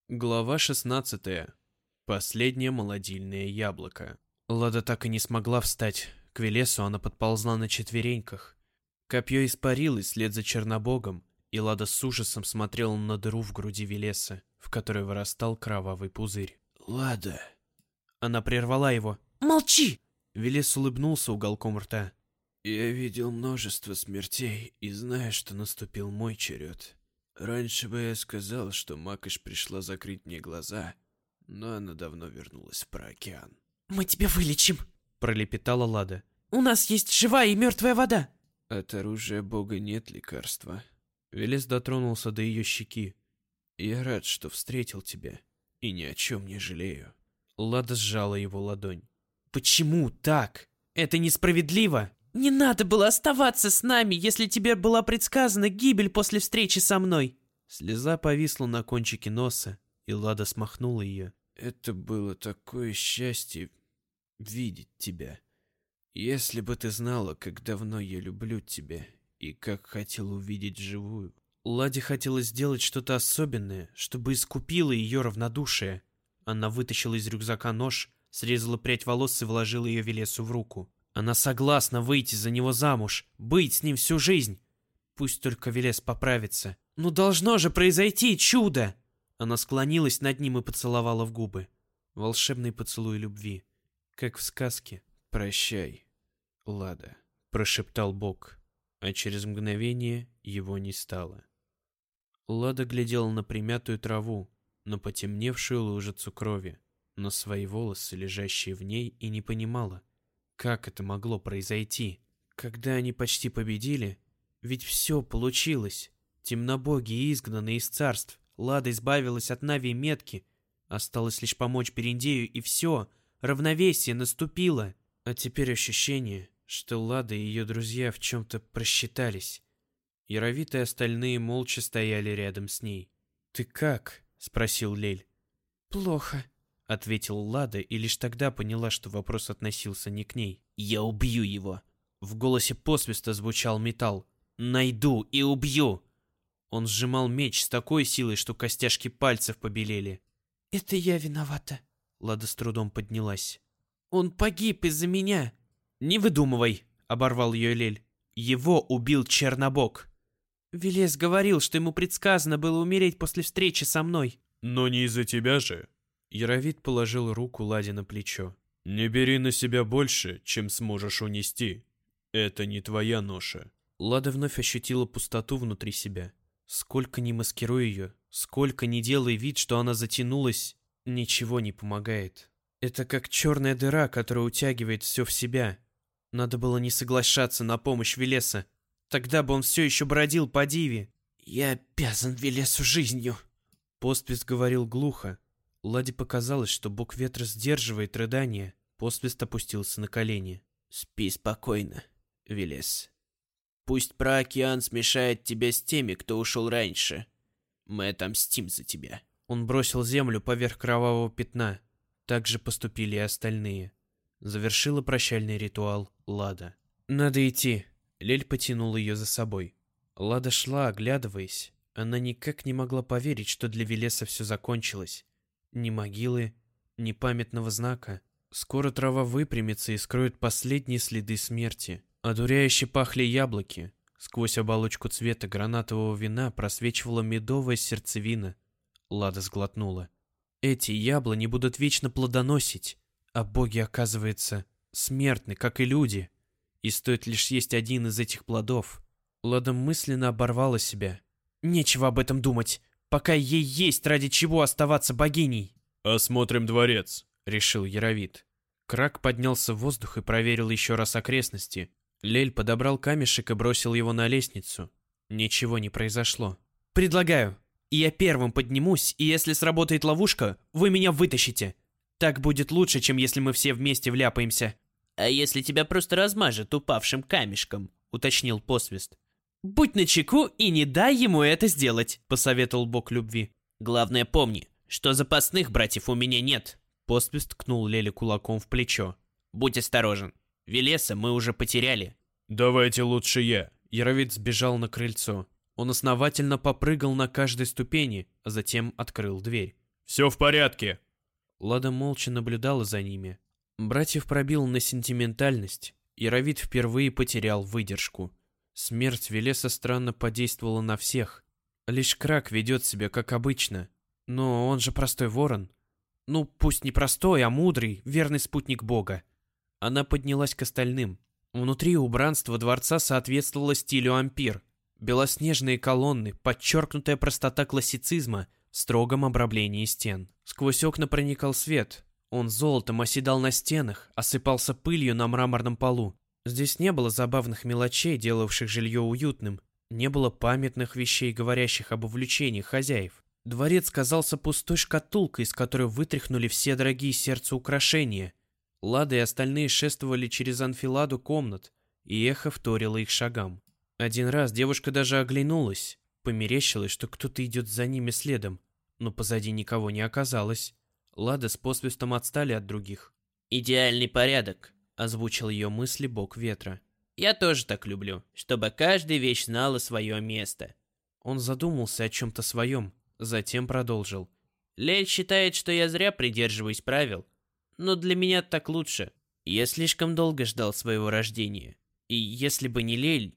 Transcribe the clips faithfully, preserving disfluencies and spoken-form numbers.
Глава шестнадцатая. Последнее молодильное яблоко. Лада так и не смогла встать. К Велесу она подползла на четвереньках. Копье испарилось вслед за Чернобогом, и Лада с ужасом смотрела на дыру в груди Велеса, в которой вырастал кровавый пузырь. «Лада!» Она прервала его. «Молчи!» Велес улыбнулся уголком рта. «Я видел множество смертей и знаю, что наступил мой черед. Раньше бы я сказал, что Макаш пришла закрыть мне глаза, но она давно вернулась в Проокеан». «Мы тебя вылечим», — пролепетала Лада. «У нас есть живая и мертвая вода». «От оружия Бога нет лекарства». Велес дотронулся до ее щеки. «Я рад, что встретил тебя, и ни о чем не жалею». Лада сжала его ладонь. «Почему так? Это несправедливо. Не надо было оставаться с нами, если тебе была предсказана гибель после встречи со мной». Слеза повисла на кончике носа, и Лада смахнула ее. «Это было такое счастье видеть тебя. Если бы ты знала, как давно я люблю тебя и как хотел увидеть живую». Ладе хотелось сделать что-то особенное, чтобы искупило ее равнодушие. Она вытащила из рюкзака нож, срезала прядь волос и вложила ее Велесу в руку. Она согласна выйти за него замуж, быть с ним всю жизнь. Пусть только Велес поправится. Ну должно же произойти чудо! Она склонилась над ним и поцеловала в губы. Волшебный поцелуй любви, как в сказке. «Прощай, Лада», — прошептал Бог, а через мгновение его не стало. Лада глядела на примятую траву, на потемневшую лужицу крови, на свои волосы, лежащие в ней, и не понимала, как это могло произойти. Когда они почти победили, ведь все получилось. Темнобоги изгнаны из царств, Лада избавилась от Нави и Метки, осталось лишь помочь Берендею, и все, равновесие наступило. А теперь ощущение, что Лада и ее друзья в чем-то просчитались. Яровит и остальные молча стояли рядом с ней. «Ты как?» — спросил Лель. «Плохо», — ответила Лада, и лишь тогда поняла, что вопрос относился не к ней. «Я убью его». В голосе посвиста звучал металл. «Найду и убью!» Он сжимал меч с такой силой, что костяшки пальцев побелели. «Это я виновата». Лада с трудом поднялась. «Он погиб из-за меня». «Не выдумывай!» — оборвал ее Лель. «Его убил Чернобог». Велес говорил, что ему предсказано было умереть после встречи со мной. «Но не из-за тебя же». Яровит положил руку Ладе на плечо. «Не бери на себя больше, чем сможешь унести. Это не твоя ноша». Лада вновь ощутила пустоту внутри себя. Сколько ни маскируй ее, сколько ни делай вид, что она затянулась, ничего не помогает. Это как черная дыра, которая утягивает все в себя. Надо было не соглашаться на помощь Велеса. Тогда бы он все еще бродил по Диве. «Я обязан Велесу жизнью», — Посвист говорил глухо. Ладе показалось, что бог ветра сдерживает рыдание. Посвист опустился на колени. «Спи спокойно, Велес. Пусть Проокеан смешает тебя с теми, кто ушел раньше. Мы отомстим за тебя». Он бросил землю поверх кровавого пятна. Так же поступили и остальные. Завершила прощальный ритуал Лада. «Надо идти». Лель потянул ее за собой. Лада шла, оглядываясь. Она никак не могла поверить, что для Велеса все закончилось. Ни могилы, ни памятного знака. Скоро трава выпрямится и скроет последние следы смерти. Одуряюще пахли яблоки. Сквозь оболочку цвета гранатового вина просвечивала медовая сердцевина. Лада сглотнула. Эти яблони будут вечно плодоносить, а боги, оказывается, смертны, как и люди. И стоит лишь есть один из этих плодов. Лада мысленно оборвала себя. Нечего об этом думать, пока ей есть ради чего оставаться богиней. «Осмотрим дворец», — решил Яровит. Крак поднялся в воздух и проверил еще раз окрестности. Лель подобрал камешек и бросил его на лестницу. Ничего не произошло. «Предлагаю, я первым поднимусь, и если сработает ловушка, вы меня вытащите. Так будет лучше, чем если мы все вместе вляпаемся». «А если тебя просто размажет упавшим камешком?» — уточнил Посвист. «Будь начеку и не дай ему это сделать», — посоветовал бог любви. «Главное помни, что запасных братьев у меня нет». Посвист ткнул Леле кулаком в плечо. «Будь осторожен. Велеса мы уже потеряли». «Давайте лучше я». Яровит сбежал на крыльцо. Он основательно попрыгал на каждой ступени, а затем открыл дверь. Все в порядке!» Лада молча наблюдала за ними. Братьев пробил на сентиментальность, и Равид впервые потерял выдержку. Смерть Велеса странно подействовала на всех. Лишь Крак ведет себя как обычно. Но он же простой ворон. Ну, пусть не простой, а мудрый, верный спутник Бога. Она поднялась к остальным. Внутри убранство дворца соответствовало стилю ампир. Белоснежные колонны, подчеркнутая простота классицизма в строгом обрамлении стен. Сквозь окна проникал свет. Он золотом оседал на стенах, осыпался пылью на мраморном полу. Здесь не было забавных мелочей, делавших жилье уютным. Не было памятных вещей, говорящих об увлечениях хозяев. Дворец казался пустой шкатулкой, из которой вытряхнули все дорогие сердцу украшения. Лада и остальные шествовали через анфиладу комнат, и эхо вторило их шагам. Один раз девушка даже оглянулась. Померещилось, что кто-то идет за ними следом, но позади никого не оказалось. Лада с посвистом отстали от других. «Идеальный порядок», — озвучил ее мысли бог ветра. «Я тоже так люблю, чтобы каждая вещь знала свое место». Он задумался о чем-то своем, затем продолжил. «Лель считает, что я зря придерживаюсь правил, но для меня так лучше. Я слишком долго ждал своего рождения, и если бы не Лель...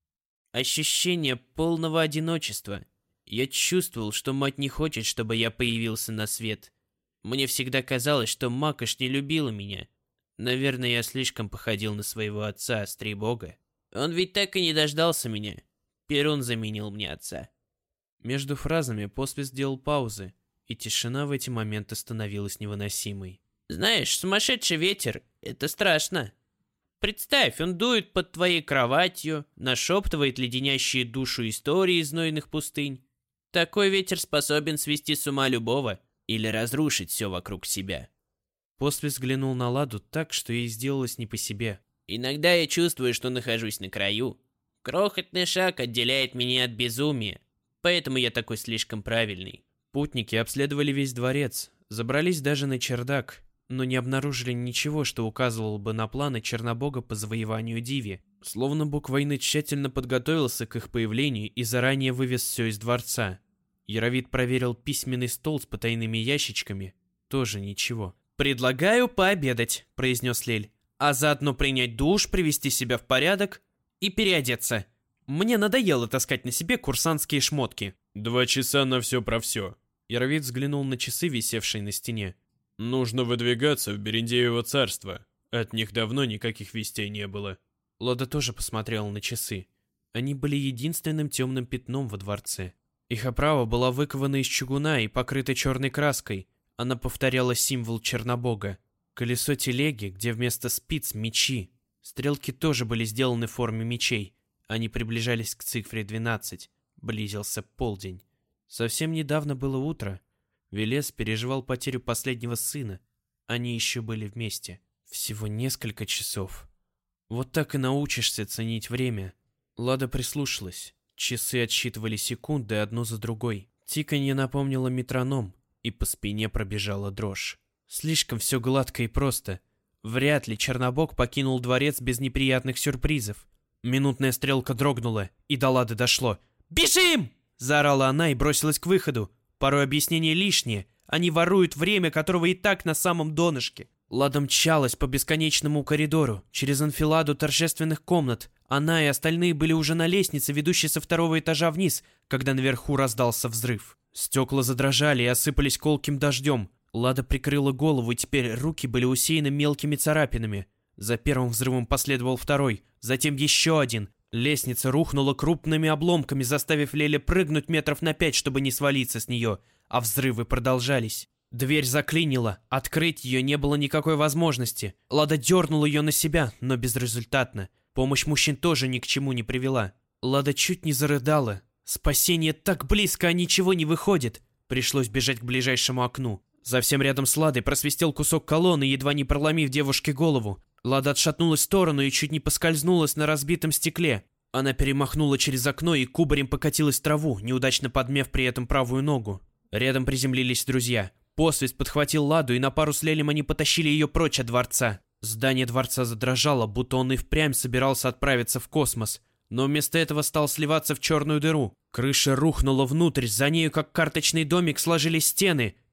Ощущение полного одиночества. Я чувствовал, что мать не хочет, чтобы я появился на свет. Мне всегда казалось, что Макаш не любила меня. Наверное, я слишком походил на своего отца, Стрейбога. Он ведь так и не дождался меня. Перун заменил мне отца». Между фразами посвист сделал паузы, и тишина в эти моменты становилась невыносимой. «Знаешь, сумасшедший ветер — это страшно. Представь, он дует под твоей кроватью, нашептывает леденящие душу истории из знойных пустынь. Такой ветер способен свести с ума любого или разрушить все вокруг себя». Посвист взглянул на Ладу так, что ей сделалось не по себе. «Иногда я чувствую, что нахожусь на краю. Крохотный шаг отделяет меня от безумия, поэтому я такой слишком правильный». Путники обследовали весь дворец, забрались даже на чердак, но не обнаружили ничего, что указывало бы на планы Чернобога по завоеванию Диви. Словно бог войны тщательно подготовился к их появлению и заранее вывез все из дворца. Яровид проверил письменный стол с потайными ящичками. Тоже ничего. «Предлагаю пообедать», — произнес Лель, «а заодно принять душ, привести себя в порядок и переодеться. Мне надоело таскать на себе курсантские шмотки». «Два часа на все про все». Яровид взглянул на часы, висевшие на стене. «Нужно выдвигаться в Берендеево царство. От них давно никаких вестей не было». Лода тоже посмотрела на часы. Они были единственным темным пятном во дворце. Их оправа была выкована из чугуна и покрыта черной краской. Она повторяла символ Чернобога. Колесо телеги, где вместо спиц мечи. Стрелки тоже были сделаны в форме мечей. Они приближались к цифре двенадцать. Близился полдень. Совсем недавно было утро. Велес переживал потерю последнего сына. Они еще были вместе. Всего несколько часов. Вот так и научишься ценить время. Лада прислушалась. Часы отсчитывали секунды одну за другой. Тиканье напомнило метроном, и по спине пробежала дрожь. Слишком все гладко и просто. Вряд ли Чернобог покинул дворец без неприятных сюрпризов. Минутная стрелка дрогнула, и до Лады дошло. «Бежим!» – заорала она и бросилась к выходу. Порой объяснения лишние. Они воруют время, которого и так на самом донышке. Лада мчалась по бесконечному коридору, через анфиладу торжественных комнат. Она и остальные были уже на лестнице, ведущей со второго этажа вниз, когда наверху раздался взрыв. Стекла задрожали и осыпались колким дождем. Лада прикрыла голову, и теперь руки были усеяны мелкими царапинами. За первым взрывом последовал второй, затем еще один. Лестница рухнула крупными обломками, заставив Леля прыгнуть метров на пять, чтобы не свалиться с нее, а взрывы продолжались. Дверь заклинила, открыть ее не было никакой возможности. Лада дернула ее на себя, но безрезультатно. Помощь мужчин тоже ни к чему не привела. Лада чуть не зарыдала. Спасение так близко, а ничего не выходит. Пришлось бежать к ближайшему окну. Совсем рядом с Ладой просвистел кусок колонны, едва не проломив девушке голову. Лада отшатнулась в сторону и чуть не поскользнулась на разбитом стекле. Она перемахнула через окно и кубарем покатилась в траву, неудачно подмев при этом правую ногу. Рядом приземлились друзья. Посвист подхватил Ладу, и на пару с Лелем они потащили ее прочь от дворца. Здание дворца задрожало, будто он и впрямь собирался отправиться в космос. Но вместо этого стал сливаться в черную дыру. Крыша рухнула внутрь, за нею, как карточный домик, сложились стены.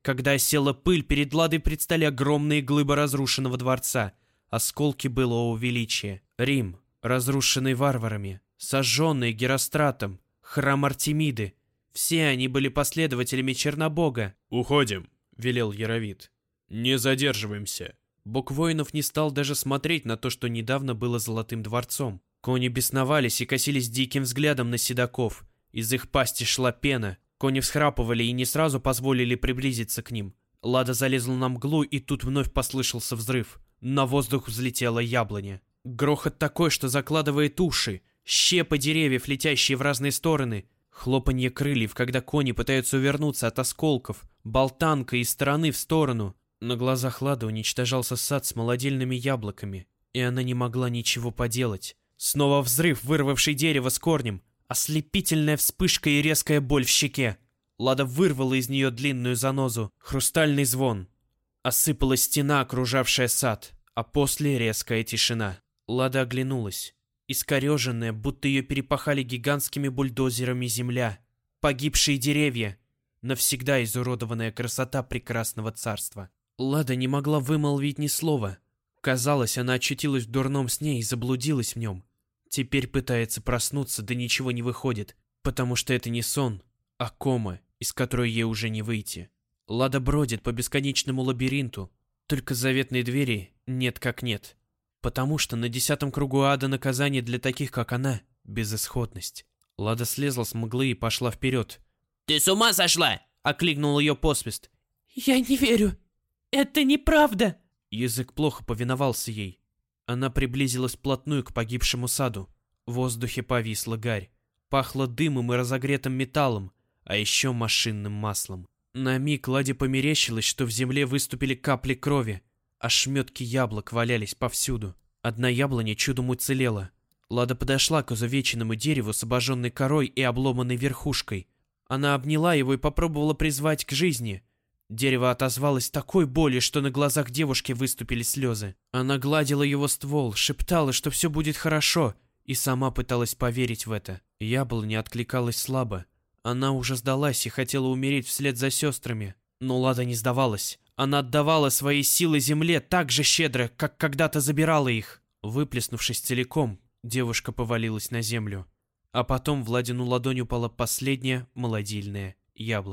Когда осела пыль, перед Ладой предстали огромные глыбы разрушенного дворца. Осколки былого величия. Рим, разрушенный варварами, сожженный Геростратом, храм Артемиды. Все они были последователями Чернобога. «Уходим», — велел Яровит. «Не задерживаемся». Бог воинов не стал даже смотреть на то, что недавно было Золотым дворцом. Кони бесновались и косились диким взглядом на седаков. Из их пасти шла пена. Кони всхрапывали и не сразу позволили приблизиться к ним. Лада залезла на мглу, и тут вновь послышался взрыв. На воздух взлетела яблоня. Грохот такой, что закладывает уши. Щепы деревьев, летящие в разные стороны. Хлопанье крыльев, когда кони пытаются увернуться от осколков. Болтанка из стороны в сторону. На глазах Лады уничтожался сад с молодильными яблоками, и она не могла ничего поделать. Снова взрыв, вырвавший дерево с корнем. Ослепительная вспышка и резкая боль в щеке. Лада вырвала из нее длинную занозу. Хрустальный звон. Осыпалась стена, окружавшая сад, а после резкая тишина. Лада оглянулась. Искореженная, будто ее перепахали гигантскими бульдозерами земля. Погибшие деревья. Навсегда изуродованная красота прекрасного царства. Лада не могла вымолвить ни слова. Казалось, она очутилась в дурном сне и заблудилась в нем. Теперь пытается проснуться, да ничего не выходит, потому что это не сон, а кома, из которой ей уже не выйти. Лада бродит по бесконечному лабиринту, только заветной двери нет как нет. Потому что на десятом кругу ада наказание для таких, как она, безысходность. Лада слезла с мглы и пошла вперед. «Ты с ума сошла?» — окликнул ее посвист. «Я не верю. Это неправда!» Язык плохо повиновался ей. Она приблизилась вплотную к погибшему саду. В воздухе повисла гарь. Пахло дымом и разогретым металлом, а еще машинным маслом. На миг Ладе померещилось, что в земле выступили капли крови. Ошметки яблок валялись повсюду. Одна яблоня чудом уцелела. Лада подошла к изувеченному дереву с обожженной корой и обломанной верхушкой. Она обняла его и попробовала призвать к жизни. Дерево отозвалось такой болью, что на глазах девушки выступили слезы. Она гладила его ствол, шептала, что все будет хорошо, и сама пыталась поверить в это. Яблоня откликалась слабо. Она уже сдалась и хотела умереть вслед за сестрами. Но Лада не сдавалась. Она отдавала свои силы земле так же щедро, как когда-то забирала их. Выплеснувшись целиком, девушка повалилась на землю. А потом в Ладину ладонь упала последняя молодильная яблоко.